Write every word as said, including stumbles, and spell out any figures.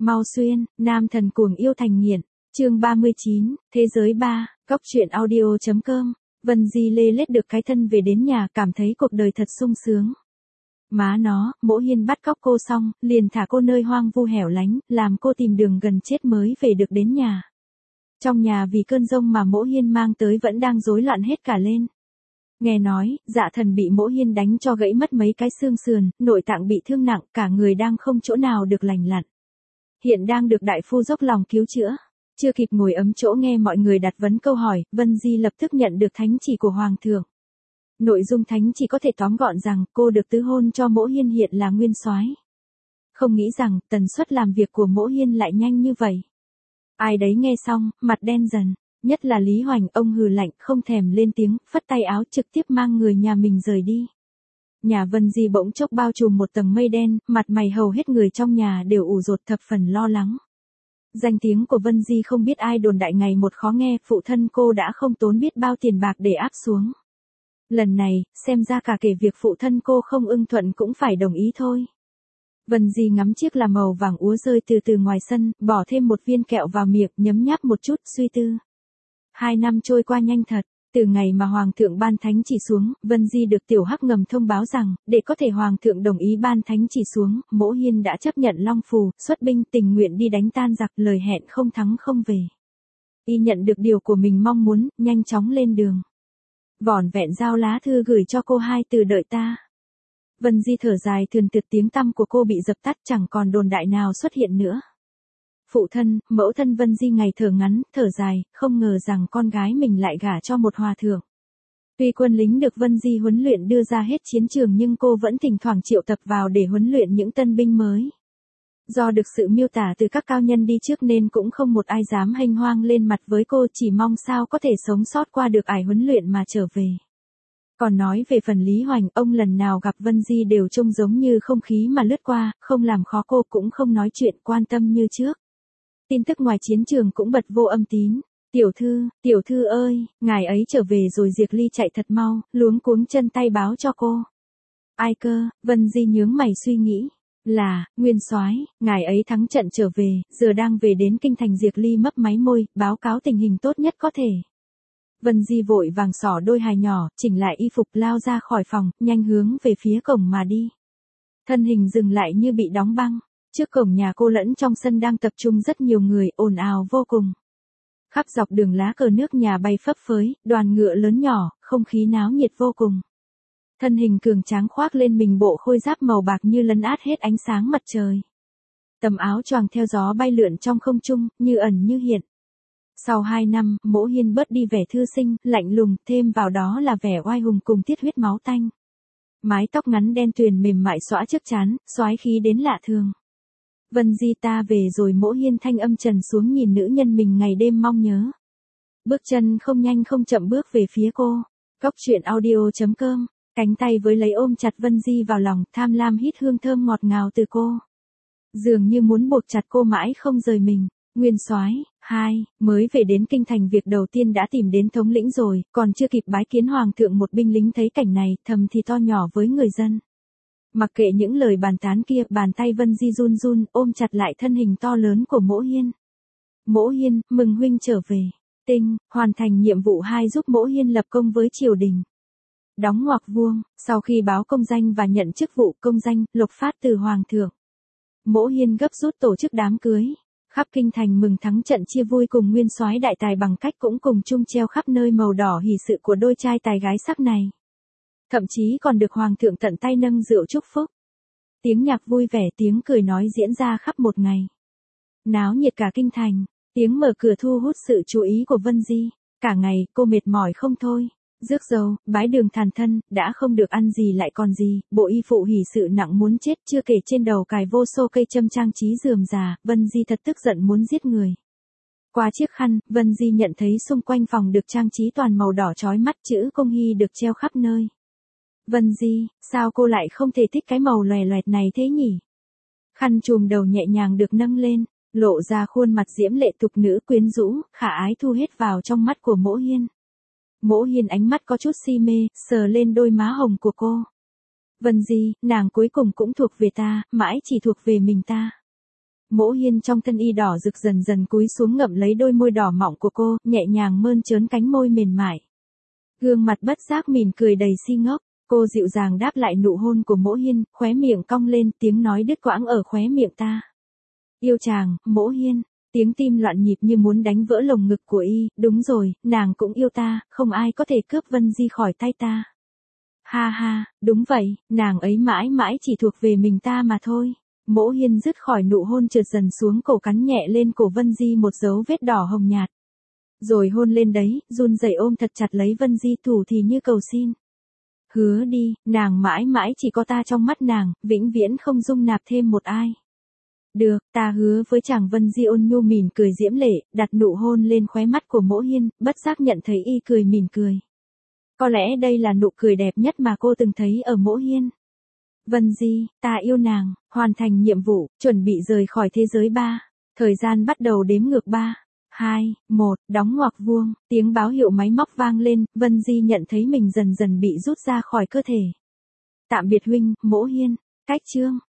Mau xuyên, nam thần cuồng yêu thành nghiện. Chương ba mươi chín, Thế giới ba, Cóc truyện audio.com. Vân Di lê lết được cái thân về đến nhà, cảm thấy cuộc đời thật sung sướng. Má nó, Mỗ Hiên bắt cóc cô xong, liền thả cô nơi hoang vu hẻo lánh, làm cô tìm đường gần chết mới về được đến nhà. Trong nhà vì cơn giông mà Mỗ Hiên mang tới vẫn đang rối loạn hết cả lên. Nghe nói, Dạ Thần bị Mỗ Hiên đánh cho gãy mất mấy cái xương sườn, nội tạng bị thương nặng, cả người đang không chỗ nào được lành lặn. Hiện đang được đại phu dốc lòng cứu chữa. Chưa kịp ngồi ấm chỗ nghe mọi người đặt vấn câu hỏi, Vân Di lập tức nhận được thánh chỉ của Hoàng thượng. Nội dung thánh chỉ có thể tóm gọn rằng cô được tứ hôn cho Mỗ Hiên hiện là nguyên soái. Không nghĩ rằng tần suất làm việc của Mỗ Hiên lại nhanh như vậy. Ai đấy nghe xong, mặt đen dần, nhất là Lý Hoành, ông hừ lạnh không thèm lên tiếng, phất tay áo trực tiếp mang người nhà mình rời đi. Nhà Vân Di bỗng chốc bao trùm một tầng mây đen, mặt mày hầu hết người trong nhà đều ủ rột thập phần lo lắng. Danh tiếng của Vân Di không biết ai đồn đại ngày một khó nghe, phụ thân cô đã không tốn biết bao tiền bạc để áp xuống. Lần này, xem ra cả kể việc phụ thân cô không ưng thuận cũng phải đồng ý thôi. Vân Di ngắm chiếc là màu vàng úa rơi từ từ ngoài sân, bỏ thêm một viên kẹo vào miệng, nhấm nháp một chút, suy tư. Hai năm trôi qua nhanh thật, từ ngày mà Hoàng thượng ban thánh chỉ xuống, Vân Di được Tiểu Hắc ngầm thông báo rằng, để có thể Hoàng thượng đồng ý ban thánh chỉ xuống, Mỗ Hiên đã chấp nhận long phù, xuất binh tình nguyện đi đánh tan giặc, lời hẹn không thắng không về. Y nhận được điều của mình mong muốn, nhanh chóng lên đường. Vỏn vẹn giao lá thư gửi cho cô hai từ đợi ta. Vân Di thở dài, thườn thượt, tiếng tăm của cô bị dập tắt, chẳng còn đồn đại nào xuất hiện nữa. Phụ thân, mẫu thân Vân Di ngày thở ngắn, thở dài, không ngờ rằng con gái mình lại gả cho một hòa thượng. Tuy quân lính được Vân Di huấn luyện đưa ra hết chiến trường nhưng cô vẫn thỉnh thoảng triệu tập vào để huấn luyện những tân binh mới. Do được sự miêu tả từ các cao nhân đi trước nên cũng không một ai dám hênh hoang lên mặt với cô, chỉ mong sao có thể sống sót qua được ải huấn luyện mà trở về. Còn nói về phần Lý Hoành, ông lần nào gặp Vân Di đều trông giống như không khí mà lướt qua, không làm khó cô cũng không nói chuyện quan tâm như trước. Tin tức ngoài chiến trường cũng bật vô âm tín. Tiểu thư, tiểu thư ơi, ngài ấy trở về rồi. Diệp Ly chạy thật mau, luống cuống chân tay báo cho cô. Ai cơ? Vân Di nhướng mày suy nghĩ. Là, nguyên soái, ngài ấy thắng trận trở về, giờ đang về đến kinh thành. Diệp Ly mấp máy môi, báo cáo tình hình tốt nhất có thể. Vân Di vội vàng xỏ đôi hài nhỏ, chỉnh lại y phục lao ra khỏi phòng, nhanh hướng về phía cổng mà đi. Thân hình dừng lại như bị đóng băng. Trước cổng nhà cô lẫn trong sân đang tập trung rất nhiều người, ồn ào vô cùng. Khắp dọc đường lá cờ nước nhà bay phấp phới, đoàn ngựa lớn nhỏ, không khí náo nhiệt vô cùng. Thân hình cường tráng khoác lên mình bộ khôi giáp màu bạc như lấn át hết ánh sáng mặt trời. Tầm áo choàng theo gió bay lượn trong không trung, như ẩn như hiện. Sau hai năm, Mỗ Hiên bớt đi vẻ thư sinh, lạnh lùng, thêm vào đó là vẻ oai hùng cùng tiết huyết máu tanh. Mái tóc ngắn đen tuyền mềm mại xõa trước trán, soái khí đến lạ thường. Vân Di, ta về rồi. Mỗ Hiên thanh âm trần xuống nhìn nữ nhân mình ngày đêm mong nhớ. Bước chân không nhanh không chậm bước về phía cô. Cóc truyện audio.com. Cánh tay với lấy ôm chặt Vân Di vào lòng, tham lam hít hương thơm ngọt ngào từ cô. Dường như muốn buộc chặt cô mãi không rời mình. Nguyên soái, hai, mới về đến kinh thành, việc đầu tiên đã tìm đến thống lĩnh rồi, còn chưa kịp bái kiến Hoàng thượng, một binh lính thấy cảnh này, thầm thì to nhỏ với người dân. Mặc kệ những lời bàn tán kia, bàn tay Vân Di run run, ôm chặt lại thân hình to lớn của Mỗ Hiên. Mỗ Hiên, mừng huynh trở về. Tinh, hoàn thành nhiệm vụ hai, giúp Mỗ Hiên lập công với triều đình. Đóng ngoặc vuông, sau khi báo công danh và nhận chức vụ công danh, lộc phát từ Hoàng thượng. Mỗ Hiên gấp rút tổ chức đám cưới. Khắp kinh thành mừng thắng trận chia vui cùng nguyên soái đại tài, bằng cách cũng cùng chung treo khắp nơi màu đỏ hỷ sự của đôi trai tài gái sắc này. Thậm chí còn được Hoàng thượng tận tay nâng rượu chúc phúc. Tiếng nhạc vui vẻ, tiếng cười nói diễn ra khắp một ngày. Náo nhiệt cả kinh thành, tiếng mở cửa thu hút sự chú ý của Vân Di. Cả ngày, cô mệt mỏi không thôi. Rước dâu, bái đường thàn thân, đã không được ăn gì lại còn gì, bộ y phụ hỷ sự nặng muốn chết, chưa kể trên đầu cài vô số cây châm trang trí rườm rà, Vân Di thật tức giận muốn giết người. Qua chiếc khăn, Vân Di nhận thấy xung quanh phòng được trang trí toàn màu đỏ chói mắt, chữ Công Hy được treo khắp nơi. Vân Di, sao cô lại không thể thích cái màu loè loẹt này thế nhỉ? Khăn trùm đầu nhẹ nhàng được nâng lên, lộ ra khuôn mặt diễm lệ tục nữ quyến rũ, khả ái thu hết vào trong mắt của Mỗ Hiên. Mỗ Hiên ánh mắt có chút si mê, sờ lên đôi má hồng của cô. Vân Di, nàng cuối cùng cũng thuộc về ta, mãi chỉ thuộc về mình ta. Mỗ Hiên trong thân y đỏ rực dần dần cúi xuống ngậm lấy đôi môi đỏ mọng của cô, nhẹ nhàng mơn trớn cánh môi mềm mại. Gương mặt bất giác mỉm cười đầy si ngốc, cô dịu dàng đáp lại nụ hôn của Mỗ Hiên, khóe miệng cong lên, tiếng nói đứt quãng ở khóe miệng ta. Yêu chàng, Mỗ Hiên. Tiếng tim loạn nhịp như muốn đánh vỡ lồng ngực của y, đúng rồi, nàng cũng yêu ta, không ai có thể cướp Vân Di khỏi tay ta. Ha ha, đúng vậy, nàng ấy mãi mãi chỉ thuộc về mình ta mà thôi. Mỗ Hiên dứt khỏi nụ hôn trượt dần xuống cổ, cắn nhẹ lên cổ Vân Di một dấu vết đỏ hồng nhạt. Rồi hôn lên đấy, run rẩy ôm thật chặt lấy Vân Di, thủ thì như cầu xin. Hứa đi, nàng mãi mãi chỉ có ta trong mắt nàng, vĩnh viễn không dung nạp thêm một ai. Được, ta hứa với chàng. Vân Di ôn nhu mỉm cười diễm lệ, đặt nụ hôn lên khóe mắt của Mỗ Hiên, bất giác nhận thấy y cười mỉm cười. Có lẽ đây là nụ cười đẹp nhất mà cô từng thấy ở Mỗ Hiên. Vân Di, ta yêu nàng, hoàn thành nhiệm vụ, chuẩn bị rời khỏi thế giới ba. Thời gian bắt đầu đếm ngược ba, hai, một, đóng ngoặc vuông, tiếng báo hiệu máy móc vang lên, Vân Di nhận thấy mình dần dần bị rút ra khỏi cơ thể. Tạm biệt huynh, Mỗ Hiên, cách chương.